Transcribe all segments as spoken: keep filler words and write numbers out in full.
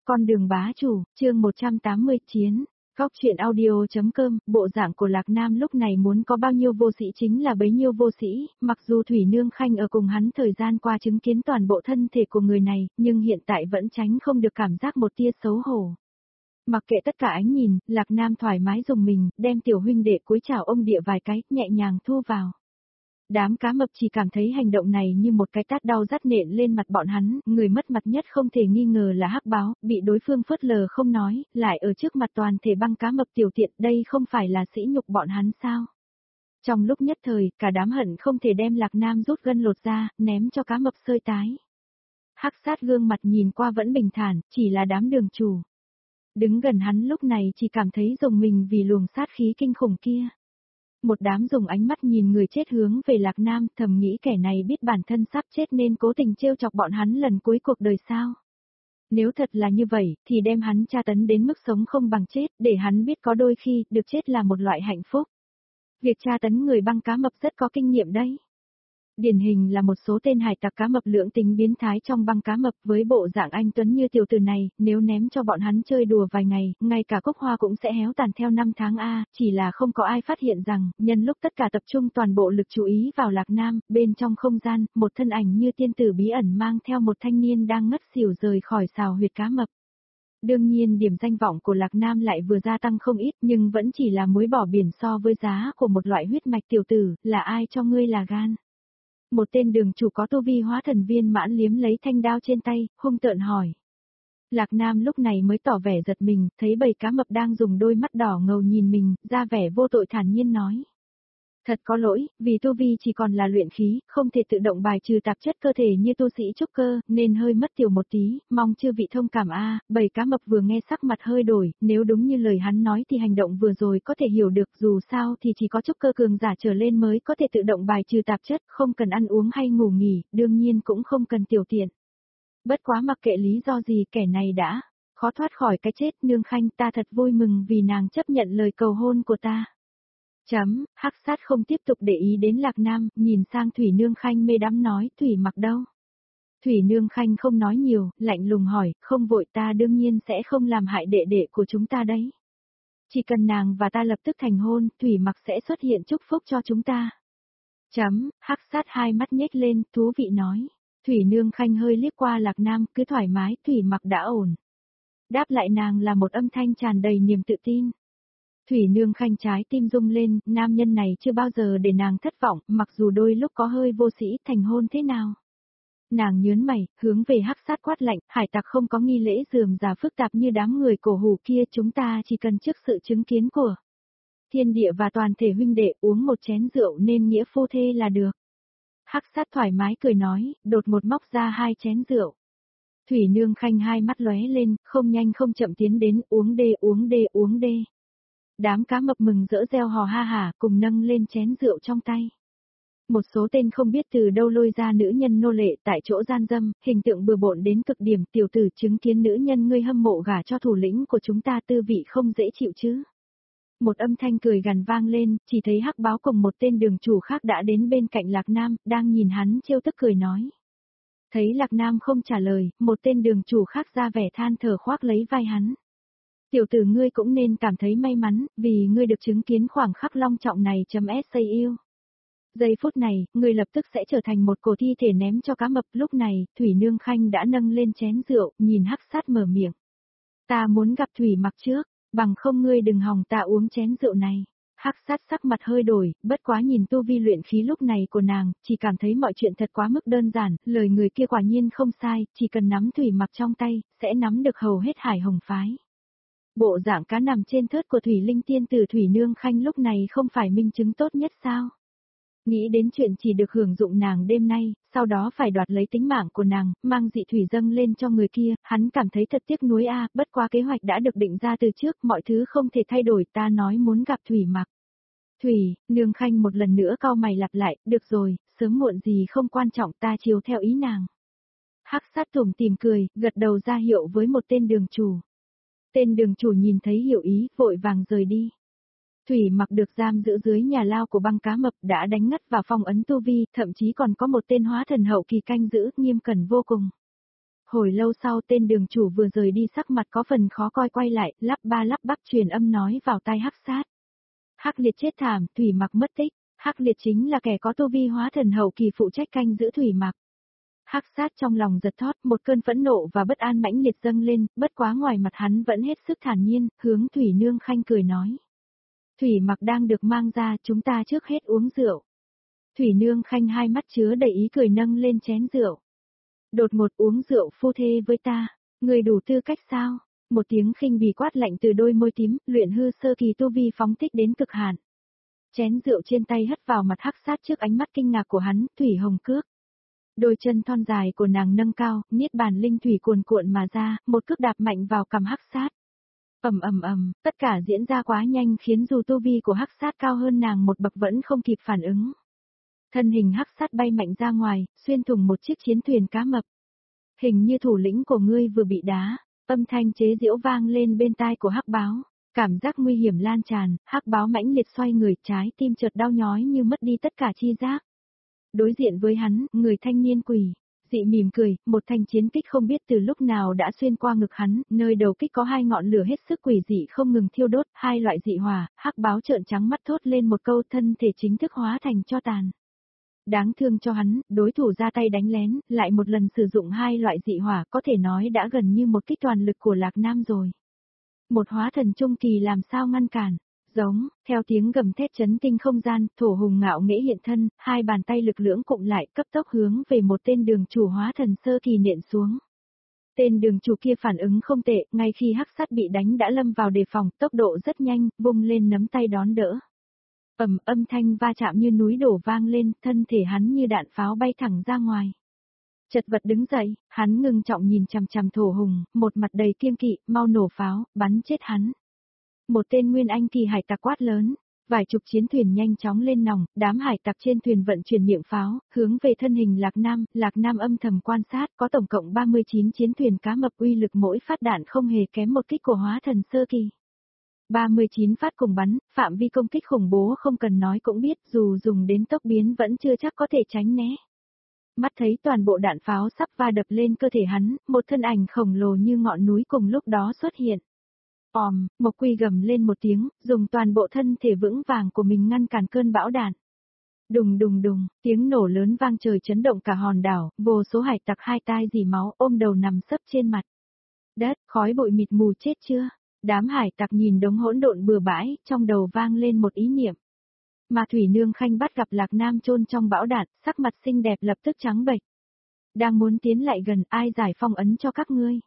Con đường bá chủ, chương một trăm tám mươi chiến. Góc truyện audio.com, bộ dạng của Lạc Nam lúc này muốn có bao nhiêu vô sĩ chính là bấy nhiêu vô sĩ, mặc dù Thủy Nương Khanh ở cùng hắn thời gian qua chứng kiến toàn bộ thân thể của người này, nhưng hiện tại vẫn tránh không được cảm giác một tia xấu hổ. Mặc kệ tất cả ánh nhìn, Lạc Nam thoải mái dùng mình, đem tiểu huynh đệ cúi chào ông địa vài cái, nhẹ nhàng thu vào. Đám cá mập chỉ cảm thấy hành động này như một cái tát đau rát nện lên mặt bọn hắn, người mất mặt nhất không thể nghi ngờ là Hắc Báo, bị đối phương phớt lờ không nói, lại ở trước mặt toàn thể băng cá mập tiểu tiện, đây không phải là sỉ nhục bọn hắn sao? Trong lúc nhất thời, cả đám hận không thể đem Lạc Nam rút gân lột ra, ném cho cá mập sơi tái. Hắc Sát gương mặt nhìn qua vẫn bình thản, chỉ là đám đường chủ. Đứng gần hắn lúc này chỉ cảm thấy rùng mình vì luồng sát khí kinh khủng kia. Một đám dùng ánh mắt nhìn người chết hướng về Lạc Nam, thầm nghĩ kẻ này biết bản thân sắp chết nên cố tình trêu chọc bọn hắn lần cuối cuộc đời sao. Nếu thật là như vậy, thì đem hắn tra tấn đến mức sống không bằng chết, để hắn biết có đôi khi, được chết là một loại hạnh phúc. Việc tra tấn người băng cá mập rất có kinh nghiệm đấy. Điển hình là một số tên hải tặc cá mập lưỡng tính biến thái trong băng cá mập với bộ dạng anh tuấn như tiểu tử này, nếu ném cho bọn hắn chơi đùa vài ngày, ngay cả cúc hoa cũng sẽ héo tàn theo năm tháng A, chỉ là không có ai phát hiện rằng, nhân lúc tất cả tập trung toàn bộ lực chú ý vào Lạc Nam, bên trong không gian, một thân ảnh như tiên tử bí ẩn mang theo một thanh niên đang ngất xỉu rời khỏi sào huyệt cá mập. Đương nhiên điểm danh vọng của Lạc Nam lại vừa gia tăng không ít nhưng vẫn chỉ là muối bỏ biển so với giá của một loại huyết mạch tiểu tử, là ai cho ngươi là gan? Một tên đường chủ có tu vi hóa thần viên mãn liếm lấy thanh đao trên tay, hung tợn hỏi. Lạc Nam lúc này mới tỏ vẻ giật mình, thấy bầy cá mập đang dùng đôi mắt đỏ ngầu nhìn mình, ra vẻ vô tội thản nhiên nói. Thật có lỗi, vì tu vi chỉ còn là luyện khí, không thể tự động bài trừ tạp chất cơ thể như tu sĩ trúc cơ, nên hơi mất tiểu một tí, mong chư vị thông cảm a. Bầy cá mập vừa nghe sắc mặt hơi đổi, nếu đúng như lời hắn nói thì hành động vừa rồi có thể hiểu được, dù sao thì chỉ có trúc cơ cường giả trở lên mới có thể tự động bài trừ tạp chất, không cần ăn uống hay ngủ nghỉ, đương nhiên cũng không cần tiểu tiện. Bất quá mặc kệ lý do gì kẻ này đã khó thoát khỏi cái chết. Nương Khanh, ta thật vui mừng vì nàng chấp nhận lời cầu hôn của ta. Chấm, Hắc Sát không tiếp tục để ý đến Lạc Nam, nhìn sang Thủy Nương Khanh mê đắm nói, Thủy Mặc đâu? Thủy Nương Khanh không nói nhiều, lạnh lùng hỏi, không vội, ta đương nhiên sẽ không làm hại đệ đệ của chúng ta đấy. Chỉ cần nàng và ta lập tức thành hôn, Thủy Mặc sẽ xuất hiện chúc phúc cho chúng ta. Chấm, Hắc Sát hai mắt nhếch lên, thú vị nói. Thủy Nương Khanh hơi liếc qua Lạc Nam, cứ thoải mái, Thủy Mặc đã ổn. Đáp lại nàng là một âm thanh tràn đầy niềm tự tin. Thủy Nương Khanh trái tim rung lên, nam nhân này chưa bao giờ để nàng thất vọng, mặc dù đôi lúc có hơi vô sĩ, thành hôn thế nào. Nàng nhớn mày, hướng về Hắc Sát quát lạnh, hải tặc không có nghi lễ rườm rà phức tạp như đám người cổ hủ kia, chúng ta chỉ cần trước sự chứng kiến của thiên địa và toàn thể huynh đệ uống một chén rượu nên nghĩa phu thê là được. Hắc Sát thoải mái cười nói, đột một móc ra hai chén rượu. Thủy Nương Khanh hai mắt lóe lên, không nhanh không chậm tiến đến, uống đê uống đê uống đê. Đám cá mập mừng rỡ reo hò ha hả, cùng nâng lên chén rượu trong tay. Một số tên không biết từ đâu lôi ra nữ nhân nô lệ tại chỗ gian dâm, hình tượng bừa bộn đến cực điểm, tiểu tử chứng kiến nữ nhân ngươi hâm mộ gả cho thủ lĩnh của chúng ta tư vị không dễ chịu chứ. Một âm thanh cười gằn vang lên, chỉ thấy Hắc Báo cùng một tên đường chủ khác đã đến bên cạnh Lạc Nam, đang nhìn hắn trêu tức cười nói. Thấy Lạc Nam không trả lời, một tên đường chủ khác ra vẻ than thở khoác lấy vai hắn. Tiểu tử ngươi cũng nên cảm thấy may mắn, vì ngươi được chứng kiến khoảng khắc long trọng này. Say yêu. Giây phút này, ngươi lập tức sẽ trở thành một cổ thi thể ném cho cá mập. Lúc này, Thủy Nương Khanh đã nâng lên chén rượu, nhìn Hắc Sát mở miệng. Ta muốn gặp Thủy Mặc trước, bằng không ngươi đừng hòng ta uống chén rượu này. Hắc Sát sắc mặt hơi đổi, bất quá nhìn tu vi luyện khí lúc này của nàng, chỉ cảm thấy mọi chuyện thật quá mức đơn giản, lời người kia quả nhiên không sai, chỉ cần nắm Thủy Mặc trong tay, sẽ nắm được hầu hết Hải Hồng phái. Bộ dạng cá nằm trên thớt của Thủy Linh tiên tử Thủy Nương Khanh lúc này không phải minh chứng tốt nhất sao? Nghĩ đến chuyện chỉ được hưởng dụng nàng đêm nay, sau đó phải đoạt lấy tính mạng của nàng, mang dị thủy dâng lên cho người kia, hắn cảm thấy thật tiếc nuối a, bất quá kế hoạch đã được định ra từ trước, mọi thứ không thể thay đổi, ta nói muốn gặp Thủy Mặc. Thủy, Nương Khanh một lần nữa cau mày lặp lại, được rồi, sớm muộn gì không quan trọng, ta chiếu theo ý nàng. Hắc Sát tủm tỉm cười, gật đầu ra hiệu với một tên đường chủ. Tên đường chủ nhìn thấy hiểu ý, vội vàng rời đi. Thủy Mặc được giam giữ dưới nhà lao của băng cá mập đã đánh ngất vào phong ấn tu vi, thậm chí còn có một tên hóa thần hậu kỳ canh giữ, nghiêm cẩn vô cùng. Hồi lâu sau tên đường chủ vừa rời đi sắc mặt có phần khó coi quay lại, lắp ba lắp bắp truyền âm nói vào tai Hắc Sát. Hắc Liệt chết thảm, Thủy Mặc mất tích. Hắc Liệt chính là kẻ có tu vi hóa thần hậu kỳ phụ trách canh giữ Thủy Mặc. Hắc Sát trong lòng giật thót, một cơn phẫn nộ và bất an mãnh liệt dâng lên, bất quá ngoài mặt hắn vẫn hết sức thản nhiên, hướng Thủy Nương Khanh cười nói. Thủy Mặc đang được mang ra, chúng ta trước hết uống rượu. Thủy Nương Khanh hai mắt chứa đầy ý cười nâng lên chén rượu. Đột ngột uống rượu phu thê với ta, người đủ tư cách sao? Một tiếng khinh bỉ quát lạnh từ đôi môi tím, luyện hư sơ kỳ tu vi phóng thích đến cực hạn. Chén rượu trên tay hất vào mặt Hắc Sát trước ánh mắt kinh ngạc của hắn, Thủy Hồng Cước. Đôi chân thon dài của nàng nâng cao, niết bàn linh thủy cuồn cuộn mà ra, một cước đạp mạnh vào cằm Hắc Sát. Ầm ầm ầm, tất cả diễn ra quá nhanh khiến dù tu vi của Hắc Sát cao hơn nàng một bậc vẫn không kịp phản ứng. Thân hình Hắc Sát bay mạnh ra ngoài, xuyên thủng một chiếc chiến thuyền cá mập. Hình như thủ lĩnh của ngươi vừa bị đá, âm thanh chế giễu vang lên bên tai của Hắc Báo. Cảm giác nguy hiểm lan tràn, Hắc Báo mãnh liệt xoay người, trái tim chợt đau nhói như mất đi tất cả chi giác. Đối diện với hắn, người thanh niên quỷ, dị mỉm cười, một thanh chiến kích không biết từ lúc nào đã xuyên qua ngực hắn, nơi đầu kích có hai ngọn lửa hết sức quỷ dị không ngừng thiêu đốt, hai loại dị hỏa. Hắc Báo trợn trắng mắt thốt lên một câu, thân thể chính thức hóa thành tro tàn. Đáng thương cho hắn, đối thủ ra tay đánh lén, lại một lần sử dụng hai loại dị hỏa, có thể nói đã gần như một kích toàn lực của Lạc Nam rồi. Một hóa thần trung kỳ làm sao ngăn cản? Giống, theo tiếng gầm thét chấn kinh không gian, thổ hùng ngạo nghễ hiện thân, hai bàn tay lực lưỡng cụm lại cấp tốc hướng về một tên đường chủ hóa thần sơ kỳ nện xuống. Tên đường chủ kia phản ứng không tệ, ngay khi Hắc Sát bị đánh đã lâm vào đề phòng, tốc độ rất nhanh, vung lên nắm tay đón đỡ. Ầm, âm thanh va chạm như núi đổ vang lên, thân thể hắn như đạn pháo bay thẳng ra ngoài. Chật vật đứng dậy, hắn ngưng trọng nhìn chằm chằm thổ hùng, một mặt đầy kiêng kỵ, mau nổ pháo, bắn chết hắn. Một tên nguyên anh kỳ hải tặc quát lớn, vài chục chiến thuyền nhanh chóng lên nòng, đám hải tặc trên thuyền vận chuyển miệng pháo, hướng về thân hình Lạc Nam, Lạc Nam âm thầm quan sát, có tổng cộng ba mươi chín chiến thuyền cá mập uy lực mỗi phát đạn không hề kém một kích của hóa thần sơ kỳ. ba mươi chín phát cùng bắn, phạm vi công kích khủng bố không cần nói cũng biết, dù dùng đến tốc biến vẫn chưa chắc có thể tránh né. Mắt thấy toàn bộ đạn pháo sắp va đập lên cơ thể hắn, một thân ảnh khổng lồ như ngọn núi cùng lúc đó xuất hiện. Òm, Mộc Quy gầm lên một tiếng, dùng toàn bộ thân thể vững vàng của mình ngăn cản cơn bão đạn. Đùng đùng đùng, tiếng nổ lớn vang trời chấn động cả hòn đảo, vô số hải tặc hai tai rỉ máu ôm đầu nằm sấp trên mặt đất, khói bụi mịt mù chết chưa? Đám hải tặc nhìn đống hỗn độn bừa bãi, trong đầu vang lên một ý niệm. Mà Thủy Nương Khanh bắt gặp Lạc Nam chôn trong bão đạn, sắc mặt xinh đẹp lập tức trắng bệch. Đang muốn tiến lại gần, ai giải phong ấn cho các ngươi?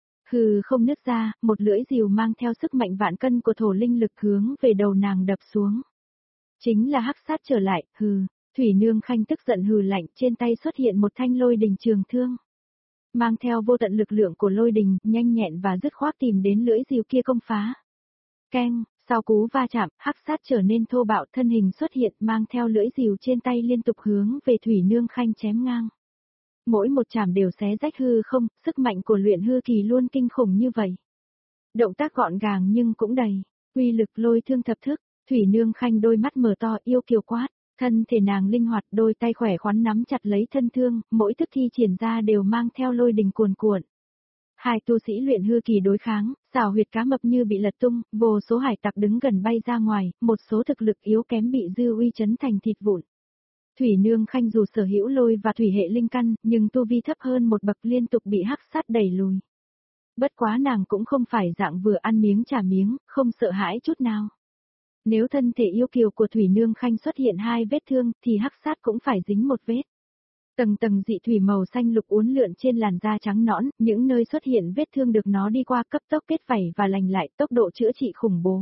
Hừ, không nứt ra, một lưỡi rìu mang theo sức mạnh vạn cân của thổ linh lực hướng về đầu nàng đập xuống. Chính là Hắc Sát trở lại, hừ. Thủy Nương Khanh tức giận hừ lạnh, trên tay xuất hiện một thanh lôi đình trường thương. Mang theo vô tận lực lượng của lôi đình, nhanh nhẹn và dứt khoát tìm đến lưỡi rìu kia công phá. Keng, sau cú va chạm, Hắc Sát trở nên thô bạo, thân hình xuất hiện, mang theo lưỡi rìu trên tay liên tục hướng về Thủy Nương Khanh chém ngang. Mỗi một chạm đều xé rách hư không, sức mạnh của luyện hư kỳ luôn kinh khủng như vậy. Động tác gọn gàng nhưng cũng đầy, uy lực lôi thương thập thức. Thủy Nương Khanh đôi mắt mở to yêu kiều quát, thân thể nàng linh hoạt, đôi tay khỏe khoắn nắm chặt lấy thân thương, mỗi thức thi triển ra đều mang theo lôi đình cuồn cuộn. Hai tu sĩ luyện hư kỳ đối kháng, xào huyệt cá mập như bị lật tung, vô số hải tặc đứng gần bay ra ngoài, một số thực lực yếu kém bị dư uy chấn thành thịt vụn. Thủy Nương Khanh dù sở hữu lôi và thủy hệ linh căn, nhưng tu vi thấp hơn một bậc liên tục bị Hắc Sát đẩy lùi. Bất quá nàng cũng không phải dạng vừa ăn miếng trả miếng, không sợ hãi chút nào. Nếu thân thể yêu kiều của Thủy Nương Khanh xuất hiện hai vết thương, thì Hắc Sát cũng phải dính một vết. Tầng tầng dị thủy màu xanh lục uốn lượn trên làn da trắng nõn, những nơi xuất hiện vết thương được nó đi qua cấp tốc kết vảy và lành lại, tốc độ chữa trị khủng bố.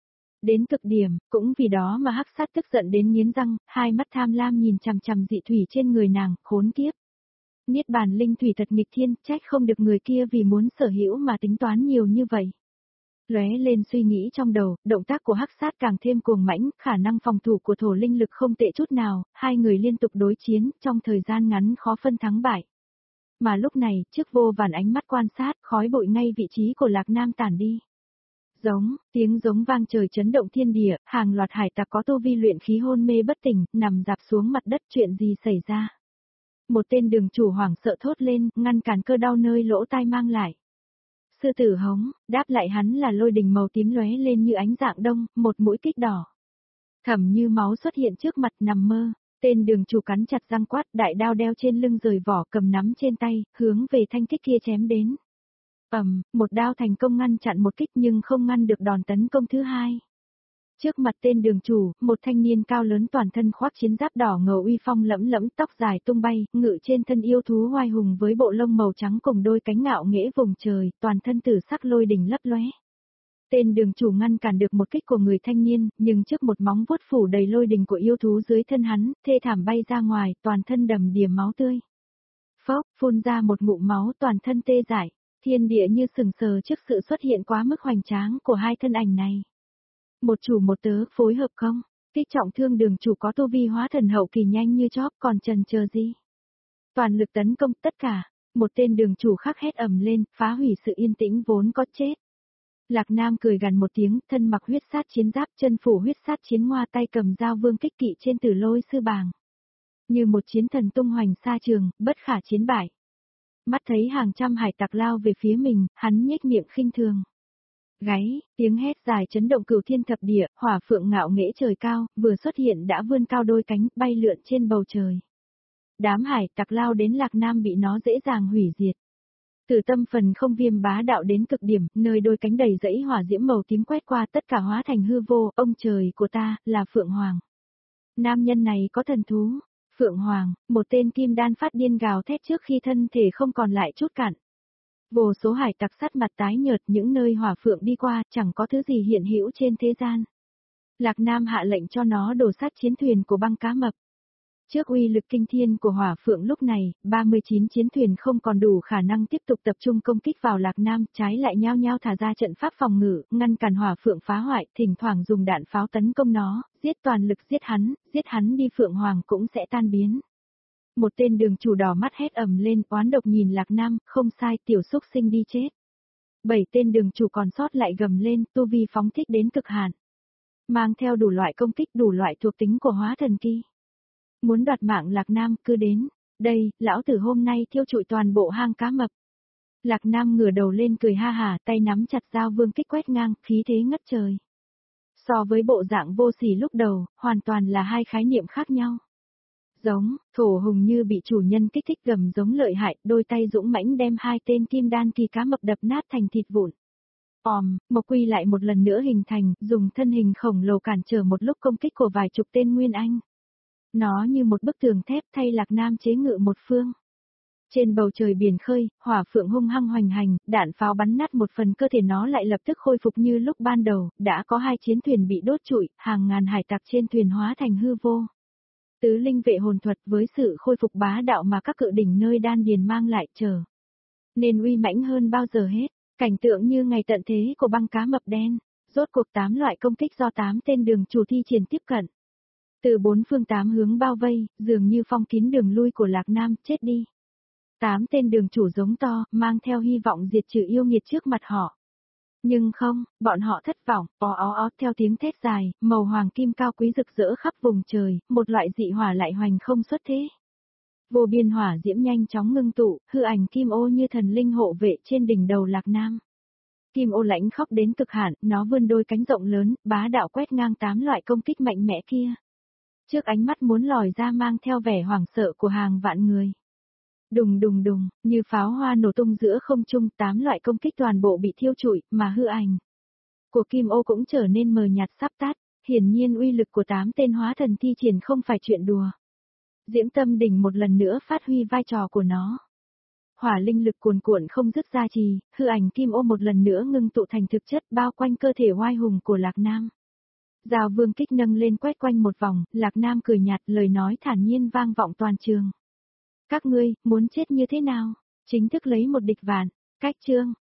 Đến cực điểm, cũng vì đó mà Hắc Sát tức giận đến nghiến răng, hai mắt tham lam nhìn chằm chằm dị thủy trên người nàng, khốn kiếp. Niết bàn linh thủy thật nghịch thiên, trách không được người kia vì muốn sở hữu mà tính toán nhiều như vậy. Lóe lên suy nghĩ trong đầu, động tác của Hắc Sát càng thêm cuồng mãnh, khả năng phòng thủ của thổ linh lực không tệ chút nào, hai người liên tục đối chiến, trong thời gian ngắn khó phân thắng bại. Mà lúc này, trước vô vàn ánh mắt quan sát, khói bụi ngay vị trí của Lạc Nam tản đi. Giống, tiếng giống vang trời chấn động thiên địa, hàng loạt hải tặc có tu vi luyện khí hôn mê bất tỉnh, nằm dạp xuống mặt đất, chuyện gì xảy ra? Một tên đường chủ hoảng sợ thốt lên, ngăn cản cơ đau nơi lỗ tai mang lại. Sư tử hống, đáp lại hắn là lôi đình màu tím lóe lên như ánh dạng đông, một mũi kích đỏ. Thẩm Như máu xuất hiện trước mặt nằm mơ, tên đường chủ cắn chặt răng quát, đại đao đeo trên lưng rời vỏ cầm nắm trên tay, hướng về thanh kích kia chém đến. Ầm, một đao thành công ngăn chặn một kích nhưng không ngăn được đòn tấn công thứ hai. Trước mặt tên đường chủ, một thanh niên cao lớn toàn thân khoác chiến giáp đỏ ngầu uy phong lẫm lẫm, tóc dài tung bay, ngự trên thân yêu thú oai hùng với bộ lông màu trắng cùng đôi cánh ngạo nghễ vùng trời, toàn thân tử sắc lôi đỉnh lấp lóe. Tên đường chủ ngăn cản được một kích của người thanh niên, nhưng trước một móng vuốt phủ đầy lôi đình của yêu thú dưới thân hắn, thê thảm bay ra ngoài, toàn thân đầm đìa máu tươi. Phốc, phun ra một ngụm máu, toàn thân tê dại, thiên địa như sừng sờ trước sự xuất hiện quá mức hoành tráng của hai thân ảnh này. Một chủ một tớ, phối hợp không? Kích trọng thương đường chủ có tu vi hóa thần hậu kỳ nhanh như chóp, còn chần chờ gì? Toàn lực tấn công tất cả, một tên đường chủ khắc hét ầm lên, phá hủy sự yên tĩnh vốn có chết. Lạc Nam cười gằn một tiếng, thân mặc huyết sát chiến giáp, chân phủ huyết sát chiến ngoa, tay cầm dao vương kích kỵ trên Tử Lôi sư bàng. Như một chiến thần tung hoành xa trường, bất khả chiến bại. Mắt thấy hàng trăm hải tặc lao về phía mình, hắn nhếch miệng khinh thường. Gáy, tiếng hét dài chấn động cửu thiên thập địa, hỏa phượng ngạo nghễ trời cao, vừa xuất hiện đã vươn cao đôi cánh, bay lượn trên bầu trời. Đám hải tặc lao đến Lạc Nam bị nó dễ dàng hủy diệt. Từ tâm phần không viêm bá đạo đến cực điểm, nơi đôi cánh đầy dẫy hỏa diễm màu tím quét qua tất cả hóa thành hư vô, ông trời của ta, là Phượng Hoàng. Nam nhân này có thần thú. Phượng Hoàng, một tên kim đan phát điên gào thét trước khi thân thể không còn lại chút cạn. Vô số hải tặc sắt mặt tái nhợt, những nơi hỏa phượng đi qua, chẳng có thứ gì hiện hữu trên thế gian. Lạc Nam hạ lệnh cho nó đổ sát chiến thuyền của băng cá mập. Trước uy lực kinh thiên của hỏa phượng lúc này, ba mươi chín chiến thuyền không còn đủ khả năng tiếp tục tập trung công kích vào Lạc Nam, trái lại nhao nhao thả ra trận pháp phòng ngự, ngăn cản hỏa phượng phá hoại, thỉnh thoảng dùng đạn pháo tấn công nó, giết toàn lực giết hắn, giết hắn đi Phượng Hoàng cũng sẽ tan biến. Một tên đường chủ đỏ mắt hét ầm lên, oán độc nhìn Lạc Nam, không sai, tiểu xúc sinh đi chết. Bảy tên đường chủ còn sót lại gầm lên, tu vi phóng thích đến cực hạn. Mang theo đủ loại công kích, đủ loại thuộc tính của hóa thần kỳ. Muốn đoạt mạng Lạc Nam, cứ đến. Đây, lão tử hôm nay thiêu trụi toàn bộ hang cá mập. Lạc Nam ngửa đầu lên cười ha hả, tay nắm chặt dao vương kích quét ngang, khí thế ngất trời. So với bộ dạng vô sỉ lúc đầu, hoàn toàn là hai khái niệm khác nhau. Giống, thổ hùng như bị chủ nhân kích thích gầm giống lợi hại, đôi tay dũng mãnh đem hai tên kim đan kỳ cá mập đập nát thành thịt vụn. Òm, Mộc Quy lại một lần nữa hình thành, dùng thân hình khổng lồ cản trở một lúc công kích của vài chục tên Nguyên Anh. Nó như một bức tường thép thay Lạc Nam chế ngự một phương. Trên bầu trời biển khơi, hỏa phượng hung hăng hoành hành, đạn pháo bắn nát một phần cơ thể nó lại lập tức khôi phục như lúc ban đầu, đã có hai chiến thuyền bị đốt trụi, hàng ngàn hải tặc trên thuyền hóa thành hư vô. Tứ linh vệ hồn thuật với sự khôi phục bá đạo mà các cự đỉnh nơi đan điền mang lại chờ. Nên uy mãnh hơn bao giờ hết, cảnh tượng như ngày tận thế của băng cá mập đen, rốt cuộc tám loại công kích do tám tên đường chủ thi triển tiếp cận. Từ bốn phương tám hướng bao vây, dường như phong kín đường lui của Lạc Nam, chết đi. Tám tên đường chủ giống to, mang theo hy vọng diệt trừ yêu nghiệt trước mặt họ. Nhưng không, bọn họ thất vọng, ó ó ó theo tiếng thét dài, màu hoàng kim cao quý rực rỡ khắp vùng trời, một loại dị hỏa lại hoành không xuất thế. Vô biên hỏa diễm nhanh chóng ngưng tụ, hư ảnh kim ô như thần linh hộ vệ trên đỉnh đầu Lạc Nam. Kim ô lãnh khóc đến cực hạn, nó vươn đôi cánh rộng lớn, bá đạo quét ngang tám loại công kích mạnh mẽ kia. Trước ánh mắt muốn lòi ra mang theo vẻ hoảng sợ của hàng vạn người. Đùng đùng đùng, như pháo hoa nổ tung giữa không trung, tám loại công kích toàn bộ bị thiêu trụi, mà hư ảnh của Kim Ô cũng trở nên mờ nhạt sắp tắt, hiển nhiên uy lực của tám tên hóa thần thi triển không phải chuyện đùa. Diễm Tâm Đỉnh một lần nữa phát huy vai trò của nó. Hỏa linh lực cuồn cuộn không dứt ra trì, hư ảnh Kim Ô một lần nữa ngưng tụ thành thực chất bao quanh cơ thể oai hùng của Lạc Nam. Dao vương kích nâng lên quét quanh một vòng, Lạc Nam cười nhạt, lời nói thản nhiên vang vọng toàn trường. Các ngươi, muốn chết như thế nào? Chính thức lấy một địch vạn. Cách chương.